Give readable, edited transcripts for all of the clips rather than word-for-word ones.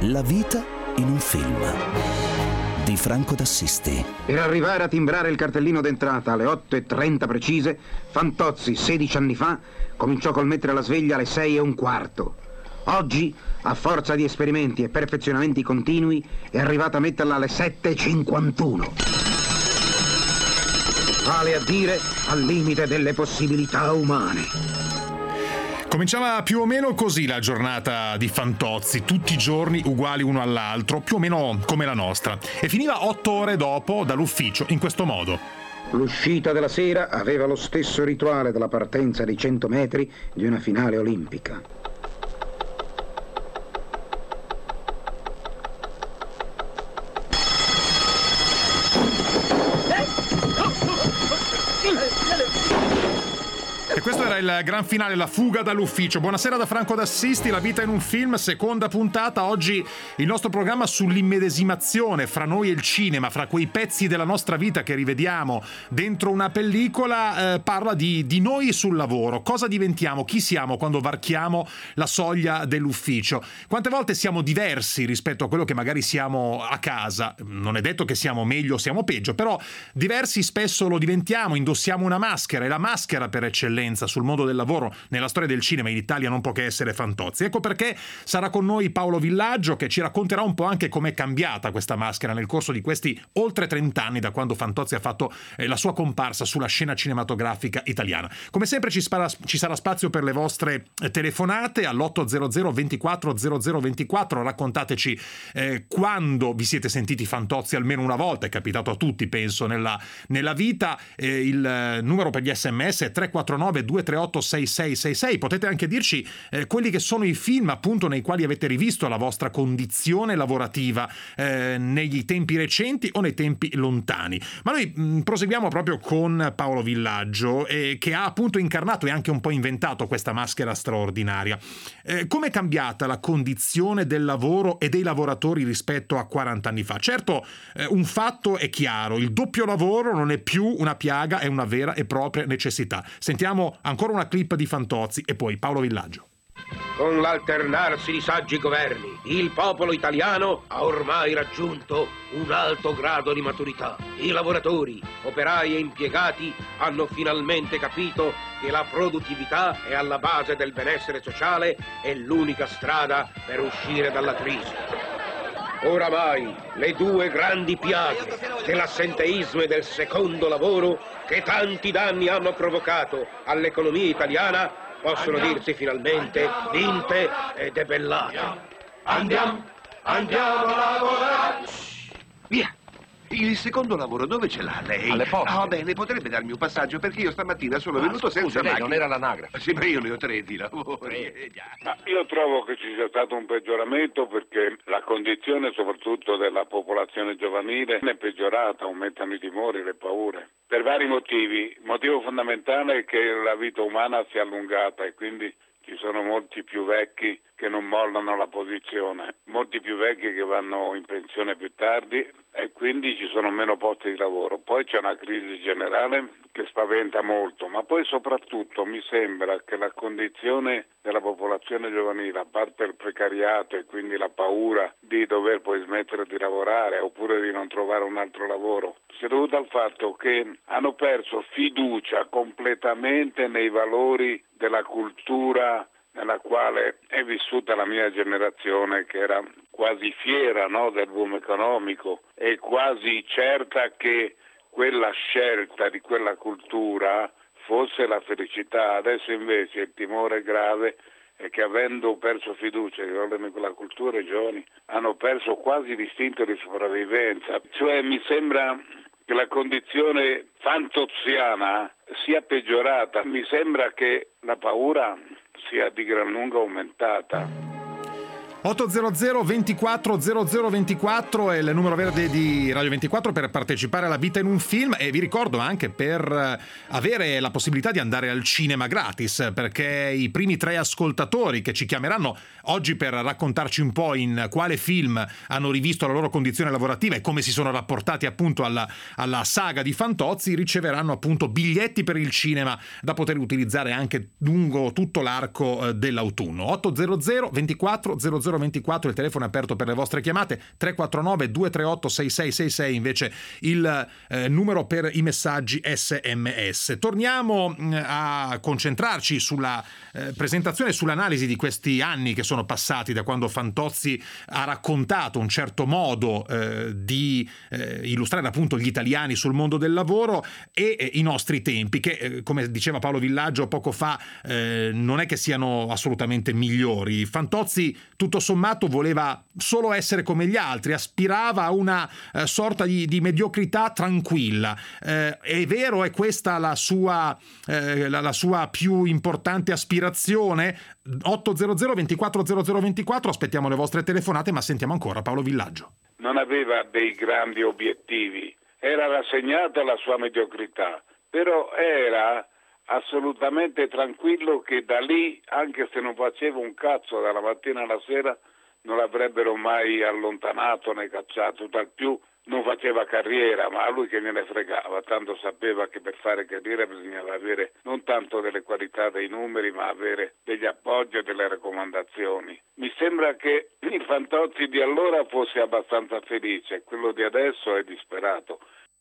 La vita in un film di Franco d'Assisti. Per arrivare a timbrare il cartellino d'entrata alle 8:30 precise, Fantozzi 16 anni fa cominciò col mettere la sveglia alle 6:15. Oggi, a forza di esperimenti e perfezionamenti continui, è arrivata a metterla alle 7:51. Vale a dire al limite delle possibilità umane. Cominciava più o meno così la giornata di Fantozzi, tutti i giorni uguali uno all'altro, più o meno come la nostra, e finiva 8 ore dopo dall'ufficio in questo modo. L'uscita della sera aveva lo stesso rituale della partenza di 100 metri di una finale olimpica. E questo era il gran finale, la fuga dall'ufficio. Buonasera da Franco d'Assisti, La vita in un film, seconda puntata. Oggi il nostro programma sull'immedesimazione fra noi e il cinema, fra quei pezzi della nostra vita che rivediamo dentro una pellicola, parla di noi sul lavoro. Cosa diventiamo, chi siamo quando varchiamo la soglia dell'ufficio? Quante volte siamo diversi rispetto a quello che magari siamo a casa? Non è detto che siamo meglio o siamo peggio, però diversi spesso lo diventiamo, indossiamo una maschera, e la maschera per eccellenza sul mondo del lavoro nella storia del cinema in Italia non può che essere Fantozzi. Ecco perché sarà con noi Paolo Villaggio, che ci racconterà un po' anche com'è cambiata questa maschera nel corso di questi oltre 30 anni da quando Fantozzi ha fatto la sua comparsa sulla scena cinematografica italiana. Come sempre ci sarà spazio per le vostre telefonate all'800 24 0024. Raccontateci quando vi siete sentiti Fantozzi almeno una volta. È capitato a tutti, penso, nella vita. Il numero per gli SMS è 349 238 6666. Potete anche dirci quelli che sono i film appunto nei quali avete rivisto la vostra condizione lavorativa nei tempi recenti o nei tempi lontani. Ma noi proseguiamo proprio con Paolo Villaggio, che ha appunto incarnato e anche un po' inventato questa maschera straordinaria. Com'è cambiata la condizione del lavoro e dei lavoratori rispetto a 40 anni fa? Certo, un fatto è chiaro: il doppio lavoro non è più una piaga, è una vera e propria necessità. Sentiamo ancora una clip di Fantozzi e poi Paolo Villaggio. Con l'alternarsi di saggi governi, il popolo italiano ha ormai raggiunto un alto grado di maturità. I lavoratori, operai e impiegati hanno finalmente capito che la produttività è alla base del benessere sociale e l'unica strada per uscire dalla crisi. Oramai le due grandi piaghe dell'assenteismo e del secondo lavoro, che tanti danni hanno provocato all'economia italiana, possono dirsi finalmente vinte e debellate. Andiamo a lavorare! Via! Il secondo lavoro dove ce l'ha lei? Alle poste. Ah, bene, potrebbe darmi un passaggio, perché io stamattina sono venuto senza lei macchina. non era l'anagrafe. Sì, ma io ne ho 3 di lavori. Ma io trovo che ci sia stato un peggioramento, perché la condizione soprattutto della popolazione giovanile è peggiorata, aumentano i timori, le paure. Per vari motivi. Il motivo fondamentale è che la vita umana si è allungata e quindi ci sono molti più vecchi che non mollano la posizione, molti più vecchi che vanno in pensione più tardi e quindi ci sono meno posti di lavoro. Poi c'è una crisi generale che spaventa molto, ma poi soprattutto mi sembra che la condizione della popolazione giovanile, a parte il precariato e quindi la paura di dover poi smettere di lavorare oppure di non trovare un altro lavoro, sia dovuta al fatto che hanno perso fiducia completamente nei valori della cultura nella quale è vissuta la mia generazione, che era quasi fiera, no, del boom economico e quasi certa che quella scelta di quella cultura fosse la felicità. Adesso invece il timore grave è che, avendo perso fiducia in quella cultura, i giovani hanno perso quasi l'istinto di sopravvivenza. Cioè mi sembra che la condizione fantozziana sia peggiorata. Mi sembra che la paura sia di gran lunga aumentata. 800 24 0024 è il numero verde di Radio 24 per partecipare alla vita in un film, e vi ricordo anche per avere la possibilità di andare al cinema gratis, perché i primi 3 ascoltatori che ci chiameranno oggi per raccontarci un po' in quale film hanno rivisto la loro condizione lavorativa e come si sono rapportati appunto alla saga di Fantozzi riceveranno appunto biglietti per il cinema da poter utilizzare anche lungo tutto l'arco dell'autunno. 800 24 0024 0024 il telefono è aperto per le vostre chiamate, 349 238 6666 invece il numero per i messaggi SMS. Torniamo a concentrarci sulla presentazione, sull'analisi di questi anni che sono passati da quando Fantozzi ha raccontato un certo modo di illustrare appunto gli italiani sul mondo del lavoro e i nostri tempi che, come diceva Paolo Villaggio poco fa, non è che siano assolutamente migliori. Fantozzi tutto sommato voleva solo essere come gli altri, aspirava a una sorta di mediocrità tranquilla. È vero, è questa la sua più importante aspirazione? 800 24 0024, aspettiamo le vostre telefonate, ma sentiamo ancora Paolo Villaggio. Non aveva dei grandi obiettivi, era rassegnato alla sua mediocrità, però era assolutamente tranquillo che da lì, anche se non faceva un cazzo dalla mattina alla sera, non l'avrebbero mai allontanato né cacciato, tal più non faceva carriera, ma a lui che gliene fregava, tanto sapeva che per fare carriera bisognava avere non tanto delle qualità dei numeri, ma avere degli appoggi e delle raccomandazioni. Mi sembra che il Fantozzi di allora fosse abbastanza felice, quello di adesso è disperato.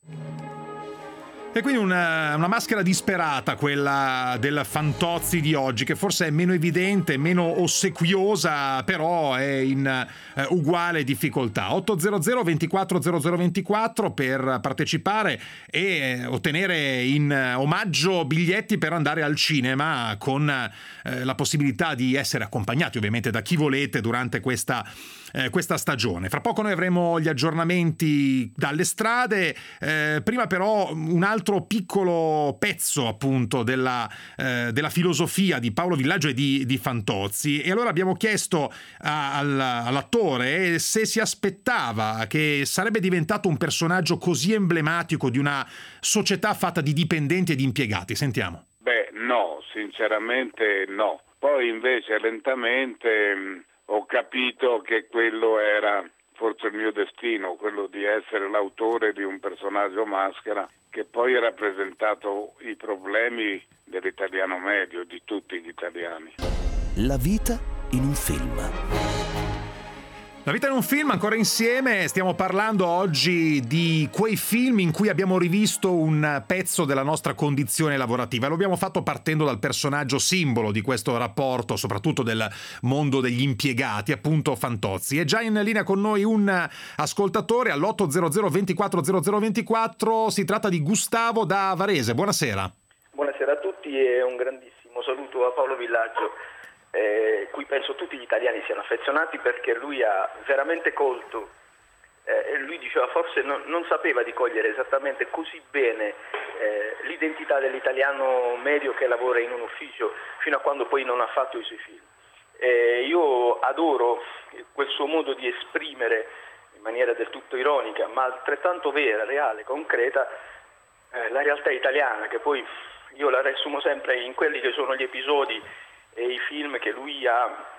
E quindi una maschera disperata, quella del Fantozzi di oggi, che forse è meno evidente, meno ossequiosa, però è in uguale difficoltà. 800 24 0024 per partecipare e ottenere in omaggio biglietti per andare al cinema, con la possibilità di essere accompagnati ovviamente da chi volete durante questa stagione. Fra poco noi avremo gli aggiornamenti dalle strade, prima però un altro piccolo pezzo appunto della filosofia di Paolo Villaggio e di Fantozzi, e allora abbiamo chiesto all'attore se si aspettava che sarebbe diventato un personaggio così emblematico di una società fatta di dipendenti e di impiegati. Sentiamo. No, sinceramente no. Poi invece lentamente ho capito che quello era forse il mio destino, quello di essere l'autore di un personaggio maschera che poi ha rappresentato i problemi dell'italiano medio, di tutti gli italiani. La vita in un film. La vita in un film, ancora insieme, stiamo parlando oggi di quei film in cui abbiamo rivisto un pezzo della nostra condizione lavorativa. Lo abbiamo fatto partendo dal personaggio simbolo di questo rapporto, soprattutto del mondo degli impiegati, appunto Fantozzi. È già in linea con noi un ascoltatore all'800 24 0024, si tratta di Gustavo da Varese. Buonasera. Buonasera a tutti e un grandissimo saluto a Paolo Villaggio. Cui penso tutti gli italiani siano affezionati, perché lui ha veramente colto, lui diceva forse non sapeva di cogliere esattamente così bene l'identità dell'italiano medio che lavora in un ufficio, fino a quando poi non ha fatto i suoi film. Io adoro quel suo modo di esprimere in maniera del tutto ironica, ma altrettanto vera, reale, concreta, la realtà italiana, che poi io la riassumo sempre in quelli che sono gli episodi e i film che lui ha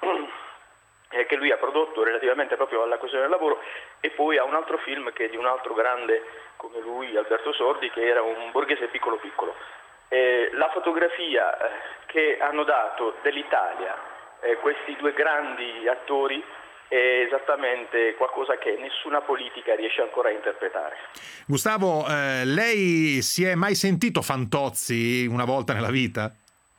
prodotto relativamente proprio alla questione del lavoro, e poi a un altro film che è di un altro grande come lui, Alberto Sordi, che era un borghese piccolo piccolo. La fotografia che hanno dato dell'Italia questi due grandi attori è esattamente qualcosa che nessuna politica riesce ancora a interpretare. Gustavo, lei si è mai sentito Fantozzi una volta nella vita?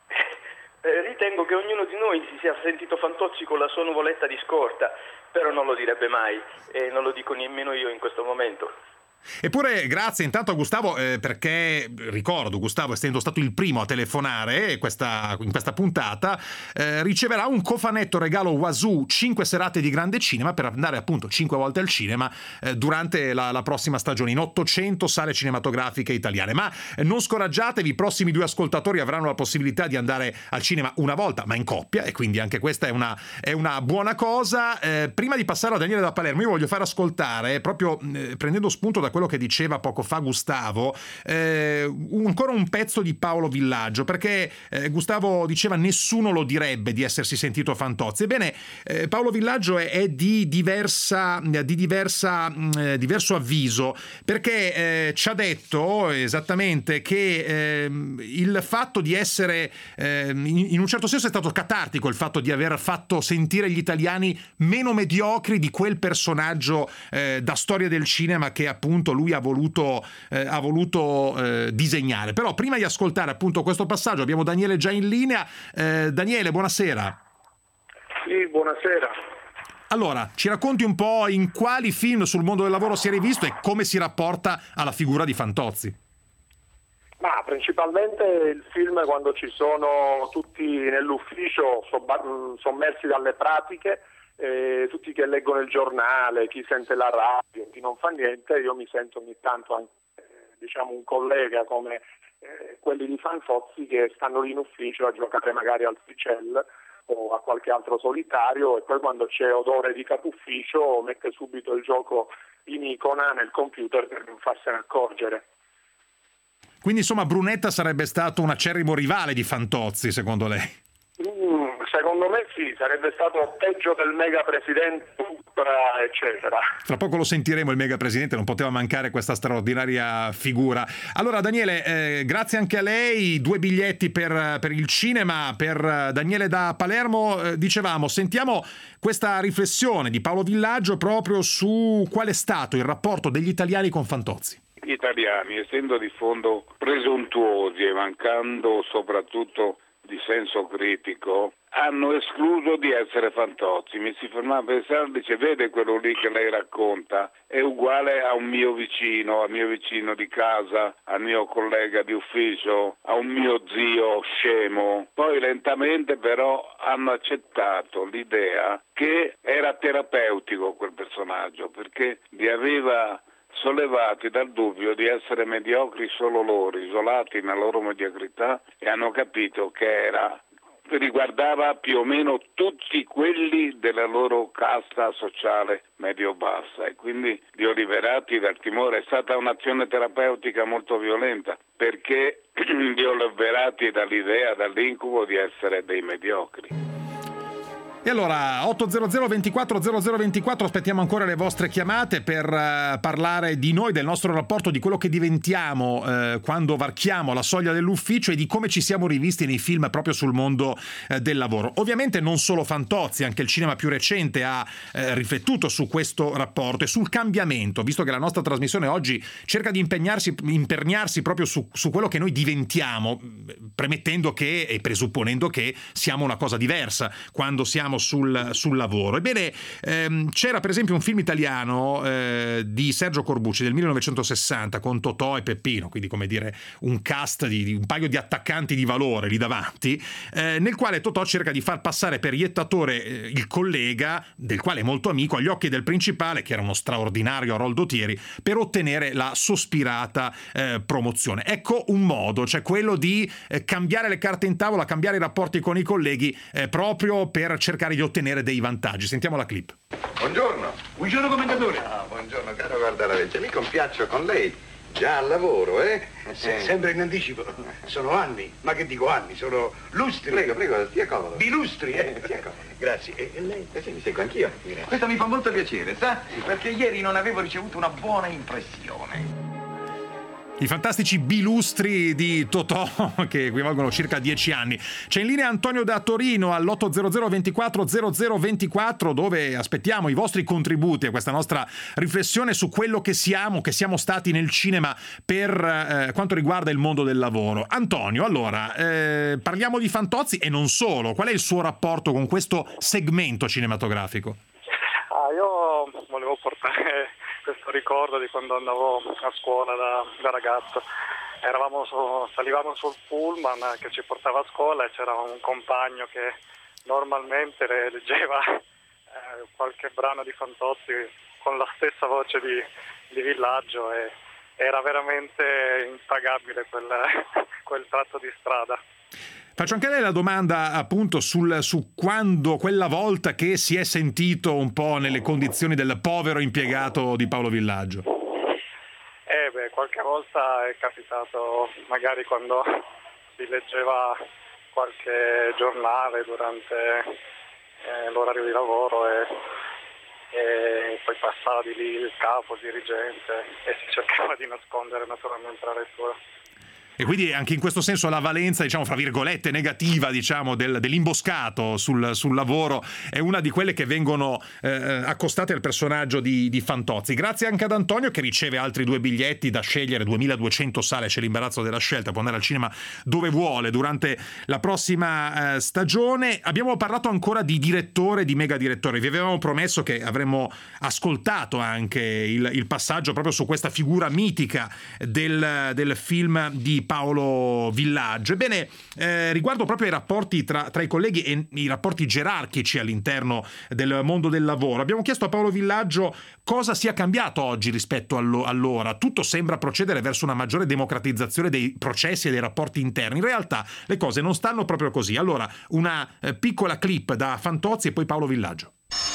Ritengo che ognuno di noi si sia sentito Fantozzi con la sua nuvoletta di scorta, però non lo direbbe mai e non lo dico nemmeno io in questo momento. Eppure grazie intanto a Gustavo, perché ricordo, Gustavo, essendo stato il primo a telefonare in questa puntata, riceverà un cofanetto regalo Wazoo 5 serate di grande cinema per andare appunto 5 volte al cinema durante la prossima stagione in 800 sale cinematografiche italiane. Ma non scoraggiatevi, i prossimi 2 ascoltatori avranno la possibilità di andare al cinema una volta, ma in coppia, e quindi anche questa è una buona cosa. Prima di passare a Daniele da Palermo, io voglio far ascoltare, proprio prendendo spunto da quello che diceva poco fa Gustavo, ancora un pezzo di Paolo Villaggio, perché Gustavo diceva nessuno lo direbbe di essersi sentito Fantozzi. Ebbene, Paolo Villaggio è di diverso avviso, perché ci ha detto esattamente che il fatto di essere in un certo senso è stato catartico, il fatto di aver fatto sentire gli italiani meno mediocri di quel personaggio da storia del cinema che appunto lui ha voluto disegnare. Però prima di ascoltare appunto questo passaggio abbiamo Daniele già in linea. Daniele, buonasera. Sì, buonasera. Allora, ci racconti un po' in quali film sul mondo del lavoro si è rivisto e come si rapporta alla figura di Fantozzi? Ma principalmente il film quando ci sono tutti nell'ufficio sommersi dalle pratiche, tutti che leggono il giornale, chi sente la radio, chi non fa niente. Io mi sento ogni tanto anche un collega come quelli di Fantozzi che stanno lì in ufficio a giocare magari al Seychelles o a qualche altro solitario, e poi quando c'è odore di capo ufficio mette subito il gioco in icona nel computer per non farsene accorgere. Quindi insomma Brunetta sarebbe stato un acerrimo rivale di Fantozzi, secondo lei? Secondo me sì, sarebbe stato peggio del mega presidente, eccetera. Tra poco lo sentiremo, il mega presidente, non poteva mancare questa straordinaria figura. Allora Daniele, grazie anche a lei, 2 biglietti per il cinema per Daniele da Palermo. Dicevamo, sentiamo questa riflessione di Paolo Villaggio proprio su qual è stato il rapporto degli italiani con Fantozzi. Gli italiani, essendo di fondo presuntuosi e mancando soprattutto di senso critico, hanno escluso di essere Fantozzi. Mi si fermava a pensare, dice: vede quello lì che lei racconta, è uguale a un mio vicino, al mio vicino di casa, al mio collega di ufficio, a un mio zio scemo. Poi lentamente però hanno accettato l'idea che era terapeutico quel personaggio, perché li aveva sollevati dal dubbio di essere mediocri solo loro, isolati nella loro mediocrità, e hanno capito che riguardava più o meno tutti quelli della loro casta sociale medio-bassa, e quindi li ho liberati dal timore. È stata un'azione terapeutica molto violenta, perché li ho liberati dall'idea, dall'incubo di essere dei mediocri. E allora 800 24 0024, aspettiamo ancora le vostre chiamate per parlare di noi, del nostro rapporto, di quello che diventiamo quando varchiamo la soglia dell'ufficio e di come ci siamo rivisti nei film proprio sul mondo del lavoro. Ovviamente non solo Fantozzi, anche il cinema più recente ha riflettuto su questo rapporto e sul cambiamento, visto che la nostra trasmissione oggi cerca di imperniarsi proprio su quello che noi diventiamo, premettendo che e presupponendo che siamo una cosa diversa quando siamo sul lavoro. Ebbene, c'era per esempio un film italiano di Sergio Corbucci del 1960 con Totò e Peppino, quindi come dire un cast di un paio di attaccanti di valore lì davanti, nel quale Totò cerca di far passare per iettatore il collega, del quale è molto amico, agli occhi del principale, che era uno straordinario Aroldo Thieri, per ottenere la sospirata promozione. Ecco un modo, cioè quello di cambiare le carte in tavola, cambiare i rapporti con i colleghi, proprio per cercare di ottenere dei vantaggi. Sentiamo la clip. Buongiorno. Buongiorno commendatore. Buongiorno caro Guardalavecchia, mi compiaccio con lei. Già al lavoro, Sempre in anticipo. Sono anni, ma che dico anni, sono lustri. Prego, stia comodo. Bilustri, Stia comodo. Grazie. E lei? Sì, mi seguo anch'io. Grazie. Questo mi fa molto piacere, sa? Perché ieri non avevo ricevuto una buona impressione. I fantastici bilustri di Totò, che equivalgono circa 10 anni. C'è in linea Antonio da Torino all'800 24 0024, dove aspettiamo i vostri contributi a questa nostra riflessione su quello che siamo stati nel cinema per quanto riguarda il mondo del lavoro. Antonio, allora, parliamo di Fantozzi e non solo. Qual è il suo rapporto con questo segmento cinematografico? Io volevo portare questo ricordo di quando andavo a scuola da ragazzo. Salivamo sul pullman che ci portava a scuola e c'era un compagno che normalmente leggeva qualche brano di Fantozzi con la stessa voce di Villaggio, e era veramente impagabile quel tratto di strada. Faccio anche a lei la domanda appunto su quando, quella volta che si è sentito un po' nelle condizioni del povero impiegato di Paolo Villaggio. qualche volta è capitato, magari quando si leggeva qualche giornale durante l'orario di lavoro e poi passava di lì il capo, il dirigente, e si cercava di nascondere naturalmente la lettura. E quindi anche in questo senso la valenza, diciamo, fra virgolette, negativa, diciamo, dell'imboscato sul lavoro è una di quelle che vengono accostate al personaggio di Fantozzi. Grazie anche ad Antonio, che riceve altri 2 biglietti da scegliere, 2200 sale, c'è l'imbarazzo della scelta, può andare al cinema dove vuole durante la prossima stagione. Abbiamo parlato ancora di direttore, di mega direttore. Vi avevamo promesso che avremmo ascoltato anche il passaggio proprio su questa figura mitica del film di Paolo Villaggio. Ebbene, riguardo proprio ai rapporti tra i colleghi e i rapporti gerarchici all'interno del mondo del lavoro, abbiamo chiesto a Paolo Villaggio cosa sia cambiato oggi rispetto allora. Tutto sembra procedere verso una maggiore democratizzazione dei processi e dei rapporti interni. In realtà le cose non stanno proprio così. Allora, una piccola clip da Fantozzi e poi Paolo Villaggio.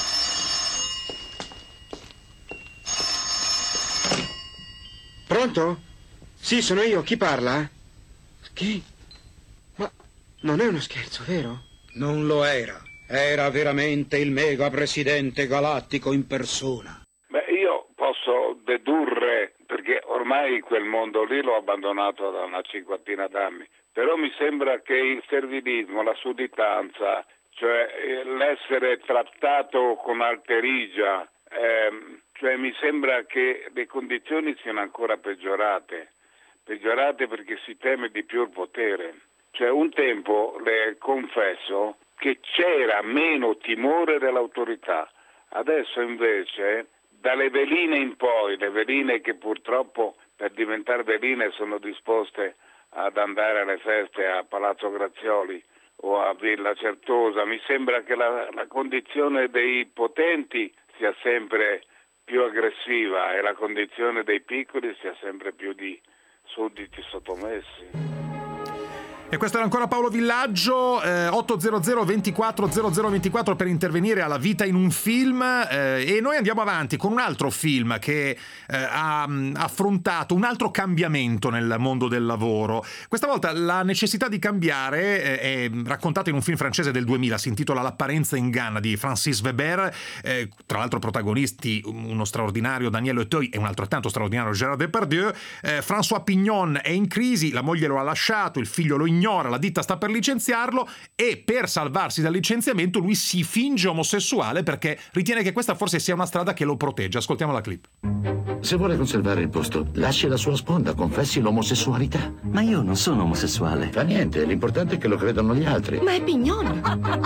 Pronto? Sì, sono io. Chi parla? Chi? Ma non è uno scherzo, vero? Non lo era. Era veramente il mega presidente galattico in persona. Beh, io posso dedurre, perché ormai quel mondo lì l'ho abbandonato da una 50 d'anni, però mi sembra che il servilismo, la sudditanza, cioè l'essere trattato con alterigia, cioè mi sembra che le condizioni siano ancora peggiorate perché si teme di più il potere. Cioè un tempo, le confesso, che c'era meno timore dell'autorità. Adesso invece, dalle veline in poi, le veline che purtroppo per diventare veline sono disposte ad andare alle feste a Palazzo Grazioli o a Villa Certosa, mi sembra che la condizione dei potenti sia sempre più aggressiva e la condizione dei piccoli sia sempre più di sudditi sottomessi. E questo era ancora Paolo Villaggio, 800 24 0024 per intervenire alla Vita in un film, e noi andiamo avanti con un altro film che ha affrontato un altro cambiamento nel mondo del lavoro. Questa volta la necessità di cambiare è raccontata in un film francese del 2000, si intitola L'apparenza inganna di Francis Weber, tra l'altro protagonisti uno straordinario Daniel Auteuil e un altrettanto straordinario Gérard Depardieu. François Pignon è in crisi, la moglie lo ha lasciato, il figlio lo ignora, la ditta sta per licenziarlo e per salvarsi dal licenziamento lui si finge omosessuale perché ritiene che questa forse sia una strada che lo protegge. Ascoltiamo la clip. Se vuole conservare il posto, lasci la sua sponda, confessi l'omosessualità. Ma io non sono omosessuale. Fa niente, l'importante è che lo credano gli altri. Ma è Pignon.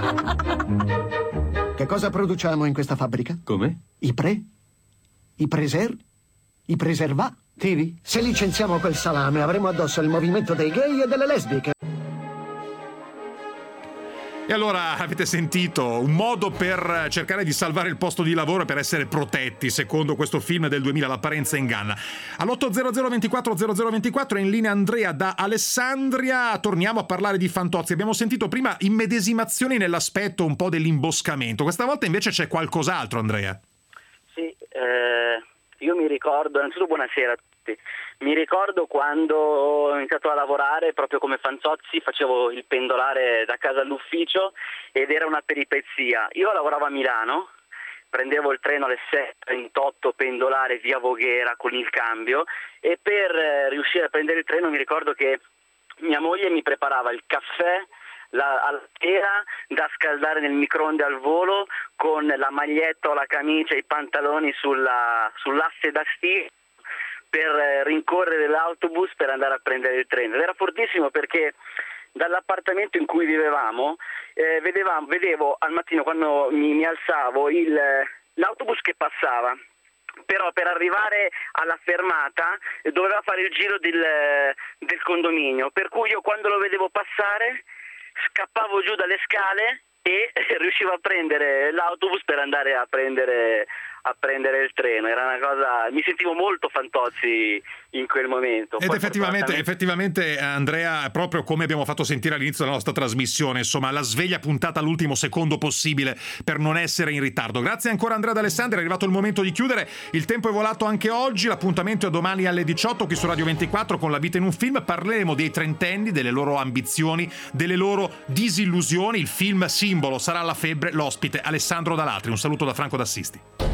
Che cosa produciamo in questa fabbrica? Come? I preservativi. Se licenziamo quel salame avremo addosso il movimento dei gay e delle lesbiche. E allora avete sentito un modo per cercare di salvare il posto di lavoro e per essere protetti, secondo questo film del 2000, L'apparenza inganna. All'800 24 0024 è in linea Andrea da Alessandria. Torniamo a parlare di Fantozzi. Abbiamo sentito prima immedesimazioni nell'aspetto un po' dell'imboscamento. Questa volta invece c'è qualcos'altro, Andrea. Sì, io mi ricordo, innanzitutto buonasera a tutti. Mi ricordo quando ho iniziato a lavorare proprio come Fantozzi, facevo il pendolare da casa all'ufficio ed era una peripezia. Io lavoravo a Milano, prendevo il treno alle 7:38 pendolare via Voghera con il cambio e per riuscire a prendere il treno mi ricordo che mia moglie mi preparava il caffè alla sera da scaldare nel microonde al volo con la maglietta o la camicia e i pantaloni sull'asse da stiro per rincorrere l'autobus per andare a prendere il treno. Ed era fortissimo perché dall'appartamento in cui vivevamo vedevo al mattino quando mi alzavo l'autobus che passava, però per arrivare alla fermata doveva fare il giro del condominio, per cui io quando lo vedevo passare scappavo giù dalle scale e riuscivo a prendere l'autobus per andare a prendere a prendere il treno. Era una cosa, mi sentivo molto Fantozzi in quel momento. Ed effettivamente Andrea, proprio come abbiamo fatto sentire all'inizio della nostra trasmissione, insomma, la sveglia puntata all'ultimo secondo possibile per non essere in ritardo. Grazie ancora Andrea D'Alessandri, è arrivato il momento di chiudere, il tempo è volato anche oggi, l'appuntamento è domani alle 18 qui su Radio 24 con La vita in un film. Parleremo dei trentenni, delle loro ambizioni, delle loro disillusioni. Il film simbolo sarà La febbre, l'ospite Alessandro Dalatri. Un saluto da Franco D'Assisti.